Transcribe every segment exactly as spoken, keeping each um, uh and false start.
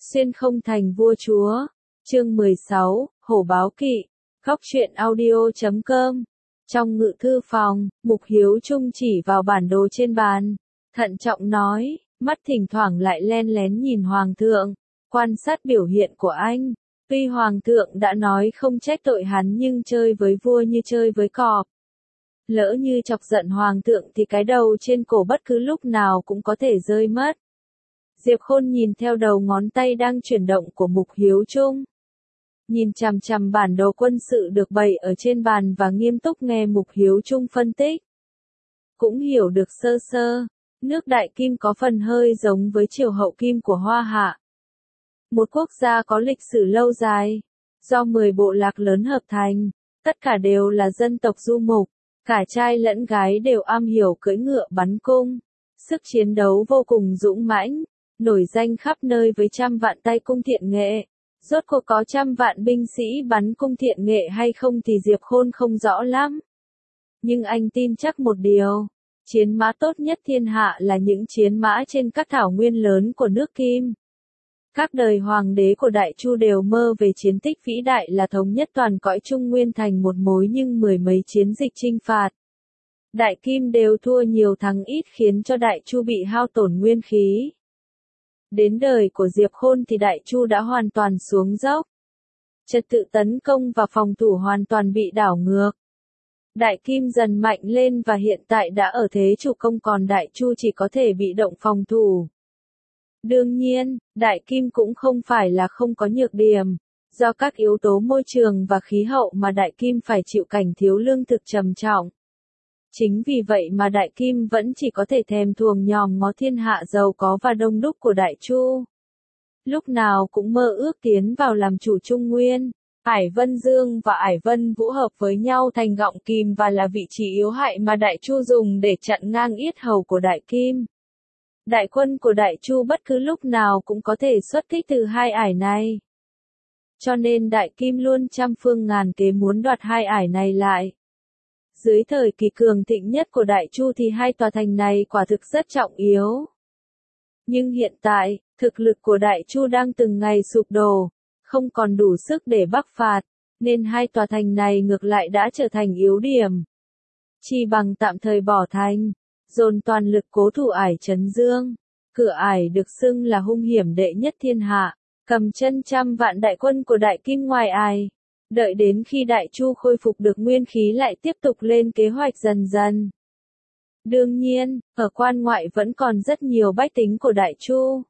Xuyên không thành vua chúa. Chương mười sáu, Hổ báo kỵ. Góc truyện audio chấm com. Trong ngự thư phòng, Mục Hiếu Trung chỉ vào bản đồ trên bàn, thận trọng nói, mắt thỉnh thoảng lại len lén nhìn Hoàng thượng, quan sát biểu hiện của anh. Tuy Hoàng thượng đã nói không trách tội hắn nhưng chơi với vua như chơi với cọp. Lỡ như chọc giận Hoàng thượng thì cái đầu trên cổ bất cứ lúc nào cũng có thể rơi mất. Diệp Khôn nhìn theo đầu ngón tay đang chuyển động của Mục Hiếu Trung. Nhìn chằm chằm bản đồ quân sự được bày ở trên bàn và nghiêm túc nghe Mục Hiếu Trung phân tích. Cũng hiểu được sơ sơ, nước Đại Kim có phần hơi giống với triều hậu Kim của Hoa Hạ. Một quốc gia có lịch sử lâu dài, do mười bộ lạc lớn hợp thành, tất cả đều là dân tộc du mục, cả trai lẫn gái đều am hiểu cưỡi ngựa bắn cung, sức chiến đấu vô cùng dũng mãnh, nổi danh khắp nơi với trăm vạn tay cung thiện nghệ. Rốt cuộc có trăm vạn binh sĩ bắn cung thiện nghệ hay không thì Diệp Khôn không rõ lắm. Nhưng anh tin chắc một điều, chiến mã tốt nhất thiên hạ là những chiến mã trên các thảo nguyên lớn của nước Kim. Các đời hoàng đế của Đại Chu đều mơ về chiến tích vĩ đại là thống nhất toàn cõi Trung Nguyên thành một mối nhưng mười mấy chiến dịch chinh phạt. Đại Kim đều thua nhiều thắng ít khiến cho Đại Chu bị hao tổn nguyên khí. Đến đời của Diệp Khôn thì Đại Chu đã hoàn toàn xuống dốc. Trật tự tấn công và phòng thủ hoàn toàn bị đảo ngược. Đại Kim dần mạnh lên và hiện tại đã ở thế chủ công còn Đại Chu chỉ có thể bị động phòng thủ. Đương nhiên, Đại Kim cũng không phải là không có nhược điểm. Do các yếu tố môi trường và khí hậu mà Đại Kim phải chịu cảnh thiếu lương thực trầm trọng. Chính vì vậy mà Đại Kim vẫn chỉ có thể thèm thuồng nhòm ngó thiên hạ giàu có và đông đúc của Đại Chu. Lúc nào cũng mơ ước tiến vào làm chủ Trung Nguyên. Ải Vân Dương và Ải Vân Vũ hợp với nhau thành gọng kìm và là vị trí yếu hại mà Đại Chu dùng để chặn ngang yết hầu của Đại Kim. Đại quân của Đại Chu bất cứ lúc nào cũng có thể xuất kích từ hai ải này. Cho nên Đại Kim luôn trăm phương ngàn kế muốn đoạt hai ải này lại. Dưới thời kỳ cường thịnh nhất của Đại Chu thì hai tòa thành này quả thực rất trọng yếu. Nhưng hiện tại, thực lực của Đại Chu đang từng ngày sụp đổ, không còn đủ sức để bắc phạt, nên hai tòa thành này ngược lại đã trở thành yếu điểm. Chi bằng tạm thời bỏ thành, dồn toàn lực cố thủ ải Trấn Dương. Cửa ải được xưng là hung hiểm đệ nhất thiên hạ, cầm chân trăm vạn đại quân của Đại Kim ngoài ải. Đợi đến khi Đại Chu khôi phục được nguyên khí lại tiếp tục lên kế hoạch dần dần. Đương nhiên, ở quan ngoại vẫn còn rất nhiều bách tính của Đại Chu.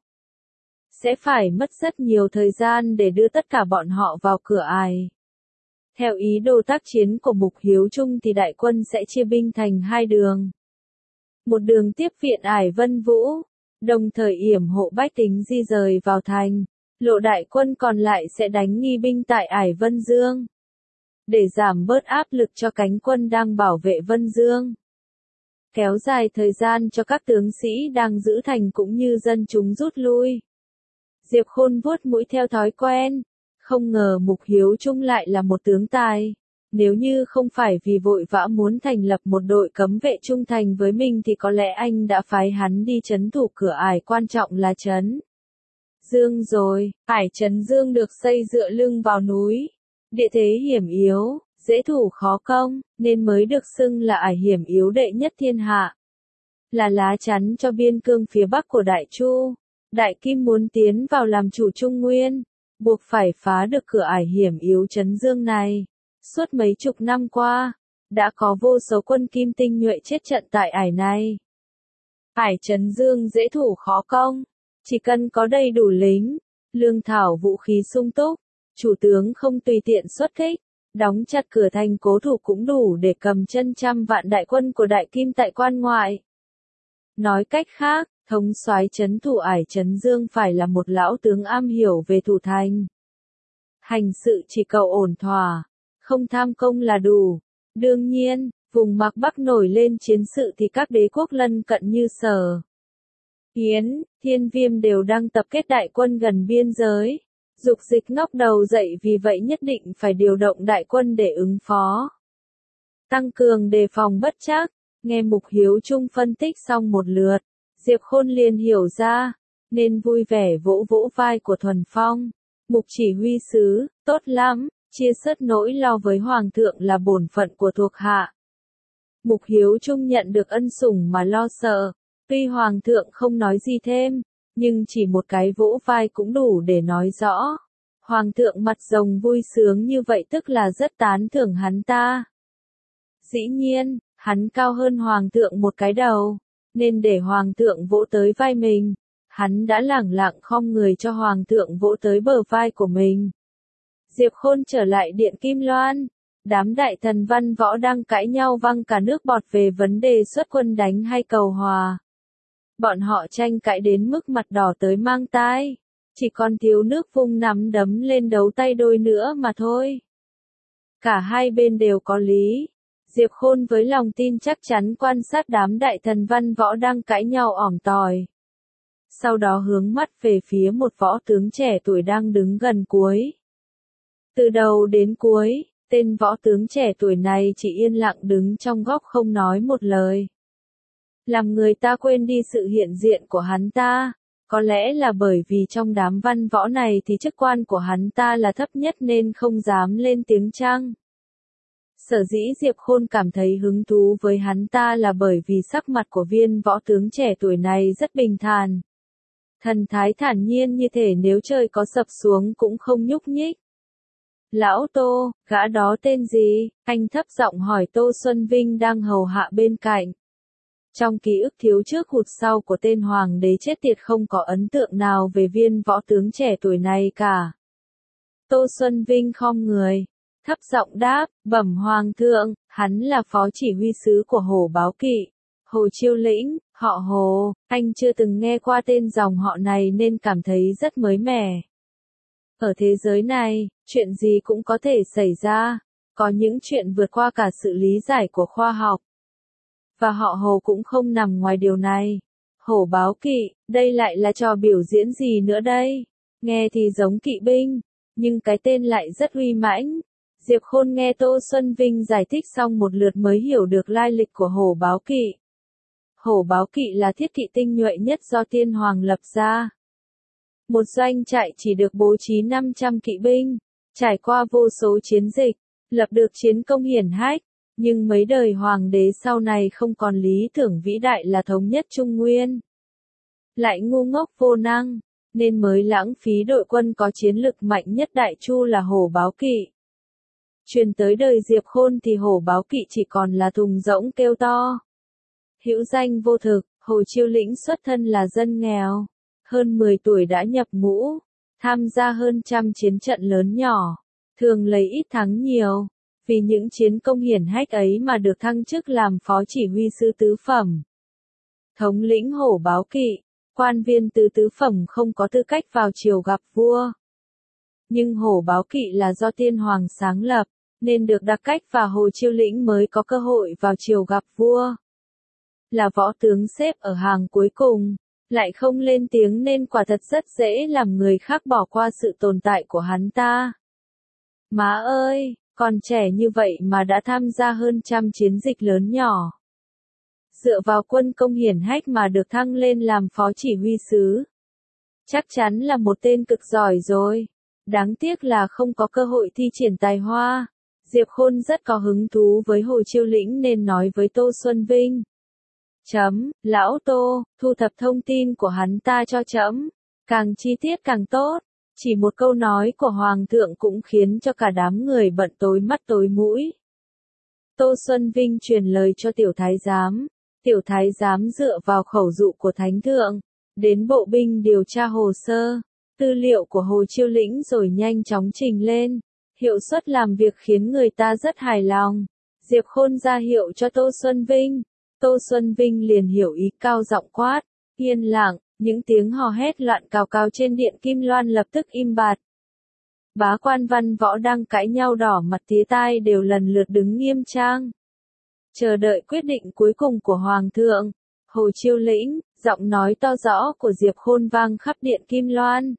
Sẽ phải mất rất nhiều thời gian để đưa tất cả bọn họ vào cửa ải. Theo ý đồ tác chiến của Mục Hiếu Trung thì đại quân sẽ chia binh thành hai đường. Một đường tiếp viện ải Vân Vũ, đồng thời yểm hộ bách tính di rời vào thành. Lộ đại quân còn lại sẽ đánh nghi binh tại ải Vân Dương. Để giảm bớt áp lực cho cánh quân đang bảo vệ Vân Dương. Kéo dài thời gian cho các tướng sĩ đang giữ thành cũng như dân chúng rút lui. Diệp Khôn vuốt mũi theo thói quen. Không ngờ Mục Hiếu Trung lại là một tướng tài. Nếu như không phải vì vội vã muốn thành lập một đội cấm vệ trung thành với mình thì có lẽ anh đã phái hắn đi trấn thủ cửa ải quan trọng là trấn Dương rồi. Ải Trấn Dương được xây dựa lưng vào núi. Địa thế hiểm yếu, dễ thủ khó công, nên mới được xưng là ải hiểm yếu đệ nhất thiên hạ. Là lá chắn cho biên cương phía bắc của Đại Chu. Đại Kim muốn tiến vào làm chủ Trung Nguyên, buộc phải phá được cửa ải hiểm yếu Trấn Dương này. Suốt mấy chục năm qua, đã có vô số quân Kim tinh nhuệ chết trận tại ải này. Ải Trấn Dương dễ thủ khó công. Chỉ cần có đầy đủ lính, lương thảo vũ khí sung túc, chủ tướng không tùy tiện xuất kích, đóng chặt cửa thành cố thủ cũng đủ để cầm chân trăm vạn đại quân của Đại Kim tại quan ngoại. Nói cách khác, thống soái trấn thủ ải Trấn Dương phải là một lão tướng am hiểu về thủ thành. Hành sự chỉ cầu ổn thỏa, không tham công là đủ. Đương nhiên, vùng Mạc Bắc nổi lên chiến sự thì các đế quốc lân cận như Sở, Yến, Thiên Viêm đều đang tập kết đại quân gần biên giới. Dục Dịch ngóc đầu dậy vì vậy nhất định phải điều động đại quân để ứng phó. Tăng cường đề phòng bất trắc. Nghe Mục Hiếu Trung phân tích xong một lượt, Diệp Khôn liền hiểu ra. nên vui vẻ vỗ vỗ vai của Thuần Phong. Mục chỉ huy sứ, tốt lắm, chia sớt nỗi lo với Hoàng thượng là bổn phận của thuộc hạ. Mục Hiếu Trung nhận được ân sủng mà lo sợ, tuy Hoàng thượng không nói gì thêm, nhưng chỉ một cái vỗ vai cũng đủ để nói rõ. Hoàng thượng mặt rồng vui sướng như vậy tức là rất tán thưởng hắn ta. Dĩ nhiên, hắn cao hơn Hoàng thượng một cái đầu, nên để Hoàng thượng vỗ tới vai mình, hắn đã lẳng lặng khom người cho Hoàng thượng vỗ tới bờ vai của mình. Diệp Khôn trở lại Điện Kim Loan, đám đại thần văn võ đang cãi nhau văng cả nước bọt về vấn đề xuất quân đánh hay cầu hòa. Bọn họ tranh cãi đến mức mặt đỏ tới mang tai, chỉ còn thiếu nước vung nắm đấm lên đấu tay đôi nữa mà thôi. Cả hai bên đều có lý. Diệp Khôn với lòng tin chắc chắn quan sát đám đại thần văn võ đang cãi nhau ỏm tỏi. Sau đó hướng mắt về phía một võ tướng trẻ tuổi đang đứng gần cuối. Từ đầu đến cuối, tên võ tướng trẻ tuổi này chỉ yên lặng đứng trong góc không nói một lời. Làm người ta quên đi sự hiện diện của hắn ta, có lẽ là bởi vì trong đám văn võ này thì chức quan của hắn ta là thấp nhất nên không dám lên tiếng chăng. Sở dĩ Diệp Khôn cảm thấy hứng thú với hắn ta là bởi vì sắc mặt của viên võ tướng trẻ tuổi này rất bình thản. Thần thái thản nhiên như thể nếu trời có sập xuống cũng không nhúc nhích. Lão Tô, gã đó tên gì? Anh thấp giọng hỏi Tô Xuân Vinh đang hầu hạ bên cạnh. Trong ký ức thiếu trước hụt sau của tên hoàng đế chết tiệt không có ấn tượng nào về viên võ tướng trẻ tuổi này cả. Tô Xuân Vinh khom người, thấp giọng đáp, bẩm Hoàng thượng, hắn là phó chỉ huy sứ của Hổ Báo Kỵ, Hồ Chiêu Lĩnh, họ Hồ, anh chưa từng nghe qua tên dòng họ này nên cảm thấy rất mới mẻ. Ở thế giới này, chuyện gì cũng có thể xảy ra, có những chuyện vượt qua cả sự lý giải của khoa học. Và họ Hồ cũng không nằm ngoài điều này. Hổ Báo Kỵ, đây lại là trò biểu diễn gì nữa đây? Nghe thì giống kỵ binh, nhưng cái tên lại rất uy mãnh. Diệp Khôn nghe Tô Xuân Vinh giải thích xong một lượt mới hiểu được lai lịch của Hổ Báo Kỵ. Hổ Báo Kỵ là thiết kỵ tinh nhuệ nhất do Tiên Hoàng lập ra. Một doanh trại chỉ được bố trí năm trăm kỵ binh, trải qua vô số chiến dịch, lập được chiến công hiển hách, nhưng mấy đời hoàng đế sau này không còn lý tưởng vĩ đại là thống nhất Trung Nguyên. Lại ngu ngốc vô năng, nên mới lãng phí đội quân có chiến lực mạnh nhất Đại Chu là Hổ Báo Kỵ. Truyền tới đời Diệp Khôn thì Hổ Báo Kỵ chỉ còn là thùng rỗng kêu to. Hữu danh vô thực, Hồ Chiêu Lĩnh xuất thân là dân nghèo, hơn mười tuổi đã nhập ngũ, tham gia hơn trăm chiến trận lớn nhỏ, thường lấy ít thắng nhiều, vì những chiến công hiển hách ấy mà được thăng chức làm phó chỉ huy sứ tứ phẩm. Thống lĩnh Hổ Báo Kỵ, quan viên tứ tứ phẩm không có tư cách vào triều gặp vua. Nhưng Hổ Báo Kỵ là do Tiên Hoàng sáng lập, nên được đặc cách và Hồ Chiêu Lĩnh mới có cơ hội vào triều gặp vua. Là võ tướng xếp ở hàng cuối cùng, lại không lên tiếng nên quả thật rất dễ làm người khác bỏ qua sự tồn tại của hắn ta. Má ơi, còn trẻ như vậy mà đã tham gia hơn trăm chiến dịch lớn nhỏ. Dựa vào quân công hiển hách mà được thăng lên làm phó chỉ huy sứ. Chắc chắn là một tên cực giỏi rồi. Đáng tiếc là không có cơ hội thi triển tài hoa. Diệp Khôn rất có hứng thú với Hồ Chiêu Lĩnh nên nói với Tô Xuân Vinh. Chấm, lão Tô, thu thập thông tin của hắn ta cho chấm. Càng chi tiết càng tốt. Chỉ một câu nói của Hoàng thượng cũng khiến cho cả đám người bận tối mắt tối mũi. Tô Xuân Vinh truyền lời cho tiểu thái giám. Tiểu thái giám dựa vào khẩu dụ của Thánh thượng, đến bộ binh điều tra hồ sơ, tư liệu của Hồ Chiêu Lĩnh rồi nhanh chóng trình lên. Hiệu suất làm việc khiến người ta rất hài lòng. Diệp Khôn ra hiệu cho Tô Xuân Vinh. Tô Xuân Vinh liền hiểu ý cao giọng quát. Yên lặng, những tiếng hò hét loạn cào cào trên Điện Kim Loan lập tức im bặt. Bá quan văn võ đang cãi nhau đỏ mặt tía tai đều lần lượt đứng nghiêm trang. Chờ đợi quyết định cuối cùng của Hoàng thượng. Hồ Chiêu Lĩnh, giọng nói to rõ của Diệp Khôn vang khắp Điện Kim Loan.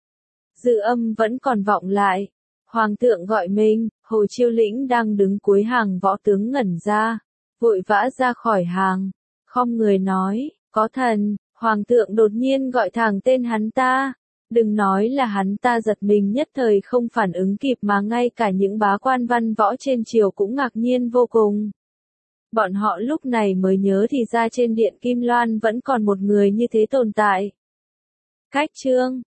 Dư âm vẫn còn vọng lại. Hoàng thượng gọi mình, Hồ Chiêu Lĩnh đang đứng cuối hàng võ tướng ngẩn ra, vội vã ra khỏi hàng, khom người nói, có thần. Hoàng thượng đột nhiên gọi thẳng tên hắn ta. Đừng nói là hắn ta giật mình nhất thời không phản ứng kịp mà ngay cả những bá quan văn võ trên triều cũng ngạc nhiên vô cùng. Bọn họ lúc này mới nhớ thì ra trên điện Kim Loan vẫn còn một người như thế tồn tại. Cách chương